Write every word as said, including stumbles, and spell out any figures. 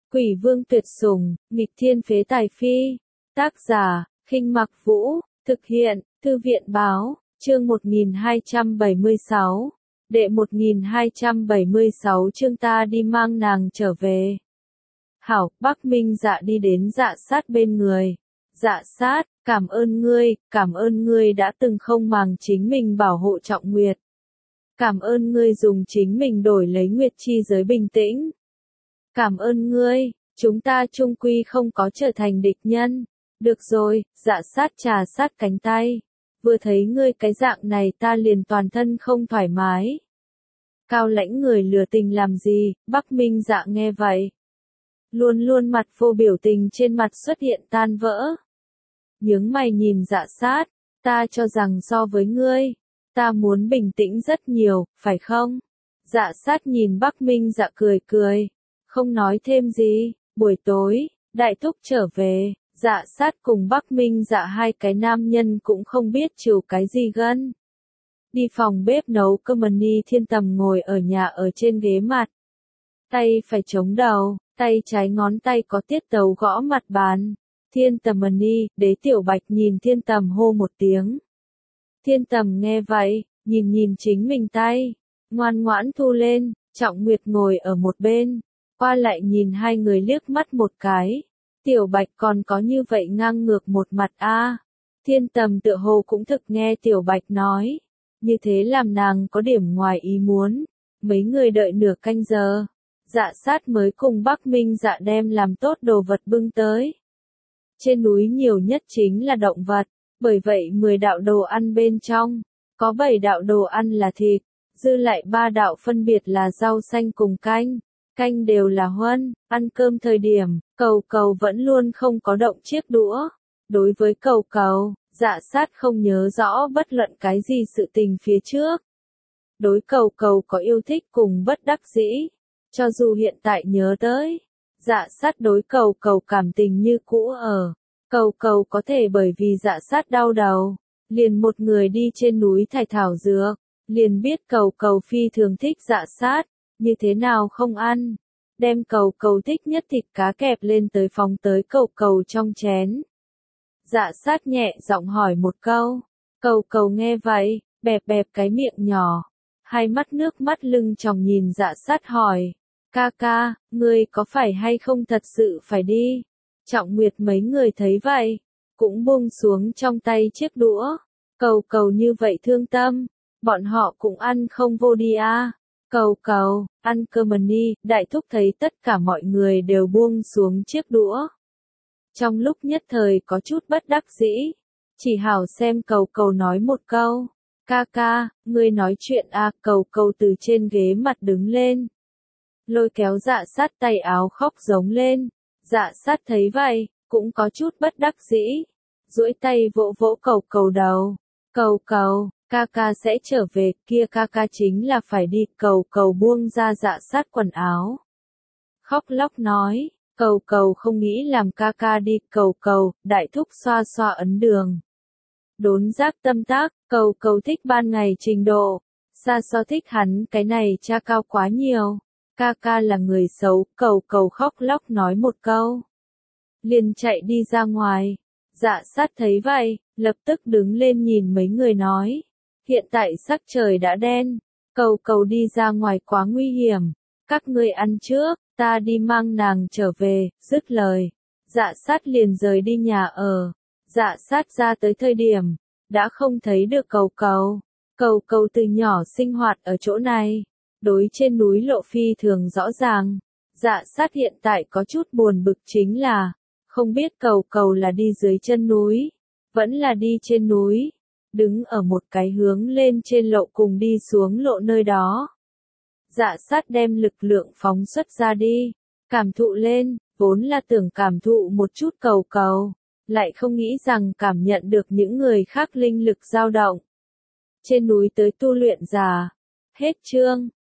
Quỷ vương tuyệt sủng, nghịch thiên phế tài phi. Tác giả, Khinh Mặc Vũ, thực hiện, Thư viện Báo, chương một nghìn hai trăm bảy mươi sáu. Đệ một nghìn hai trăm bảy mươi sáu chương ta đi mang nàng trở về. Hảo, Bắc Minh Dạ đi đến Dạ Sát bên người. Dạ Sát, cảm ơn ngươi, cảm ơn ngươi đã từng không màng chính mình bảo hộ Trọng Nguyệt. Cảm ơn ngươi dùng chính mình đổi lấy Nguyệt chi giới bình tĩnh. Cảm ơn ngươi, chúng ta chung quy không có trở thành địch nhân. Được rồi, Dạ Sát trà sát cánh tay. Vừa thấy ngươi cái dạng này ta liền toàn thân không thoải mái. Cao lãnh người lừa tình làm gì, Bắc Minh Dạ nghe vậy. Luôn luôn mặt vô biểu tình trên mặt xuất hiện tan vỡ. Nhướng mày nhìn Dạ Sát, ta cho rằng so với ngươi, ta muốn bình tĩnh rất nhiều, phải không? Dạ Sát nhìn Bắc Minh Dạ cười cười, không nói thêm gì. Buổi tối, Đại Thúc trở về, Dạ Sát cùng Bắc Minh Dạ hai cái nam nhân cũng không biết chịu cái gì gân. Đi phòng bếp nấu cơm. Ni Thiên Tầm ngồi ở nhà ở trên ghế mặt. Tay phải chống đầu, tay trái ngón tay có tiết tấu gõ mặt bàn. Thiên Tầm Ni, Đế Tiểu Bạch nhìn Thiên Tầm hô một tiếng. Thiên Tầm nghe vậy, nhìn nhìn chính mình tay, ngoan ngoãn thu lên. Trọng Nguyệt ngồi ở một bên, qua lại nhìn hai người liếc mắt một cái. Tiểu Bạch còn có như vậy ngang ngược một mặt a. À. Thiên Tầm tựa hồ cũng thực nghe Tiểu Bạch nói, như thế làm nàng có điểm ngoài ý muốn. Mấy người đợi nửa canh giờ, Dạ Sát mới cùng Bắc Minh Dạ đem làm tốt đồ vật bưng tới. Trên núi nhiều nhất chính là động vật, bởi vậy mười đạo đồ ăn bên trong, có bảy đạo đồ ăn là thịt, dư lại ba đạo phân biệt là rau xanh cùng canh, canh đều là huân. Ăn cơm thời điểm, Cầu Cầu vẫn luôn không có động chiếc đũa. Đối với Cầu Cầu, Dạ Sát không nhớ rõ bất luận cái gì sự tình phía trước. Đối Cầu Cầu có yêu thích cùng bất đắc dĩ, cho dù hiện tại nhớ tới, Dạ Sát đối Cầu Cầu cảm tình như cũ ở. Cầu Cầu có thể bởi vì Dạ Sát đau đầu, liền một người đi trên núi thải thảo dược, liền biết Cầu Cầu phi thường thích Dạ Sát, như thế nào không ăn, đem Cầu Cầu thích nhất thịt cá kẹp lên tới phóng tới Cầu Cầu trong chén. Dạ Sát nhẹ giọng hỏi một câu, Cầu Cầu nghe vậy, bẹp bẹp cái miệng nhỏ, hai mắt nước mắt lưng tròng nhìn Dạ Sát hỏi, ca ca, ngươi có phải hay không thật sự phải đi? Trọng Nguyệt mấy người thấy vậy, cũng buông xuống trong tay chiếc đũa. Cầu Cầu như vậy thương tâm, bọn họ cũng ăn không vô đi à. Cầu Cầu, ăn cơm. Ni, Đại Thúc thấy tất cả mọi người đều buông xuống chiếc đũa. Trong lúc nhất thời có chút bất đắc dĩ, chỉ hảo xem Cầu Cầu nói một câu. Ca ca, ngươi nói chuyện à. Cầu Cầu từ trên ghế mặt đứng lên, lôi kéo Dạ Sát tay áo khóc giống lên. Dạ Sát thấy vậy, cũng có chút bất đắc dĩ, duỗi tay vỗ vỗ Cầu Cầu đầu. Cầu Cầu, ca ca sẽ trở về, kia ca ca chính là phải đi. Cầu Cầu buông ra Dạ Sát quần áo, khóc lóc nói, Cầu Cầu không nghĩ làm ca ca đi. Cầu Cầu, Đại Thúc xoa xoa ấn đường. Đốn giác tâm tác, Cầu Cầu thích ban ngày trình độ, xa so thích hắn cái này cha cao quá nhiều. Ca ca là người xấu. Cầu Cầu khóc lóc nói một câu, liền chạy đi ra ngoài. Dạ Sát thấy vậy, lập tức đứng lên nhìn mấy người nói, hiện tại sắc trời đã đen, Cầu Cầu đi ra ngoài quá nguy hiểm, các ngươi ăn trước, ta đi mang nàng trở về. Dứt lời, Dạ Sát liền rời đi nhà ở. Dạ Sát ra tới thời điểm, đã không thấy được Cầu Cầu. Cầu Cầu từ nhỏ sinh hoạt ở chỗ này, đối trên núi lộ phi thường rõ ràng. Dạ Sát hiện tại có chút buồn bực chính là, không biết Cầu Cầu là đi dưới chân núi, vẫn là đi trên núi, đứng ở một cái hướng lên trên lộ cùng đi xuống lộ nơi đó. Dạ Sát đem lực lượng phóng xuất ra đi, cảm thụ lên, vốn là tưởng cảm thụ một chút Cầu Cầu, lại không nghĩ rằng cảm nhận được những người khác linh lực dao động. Trên núi tới tu luyện già. Hết chương.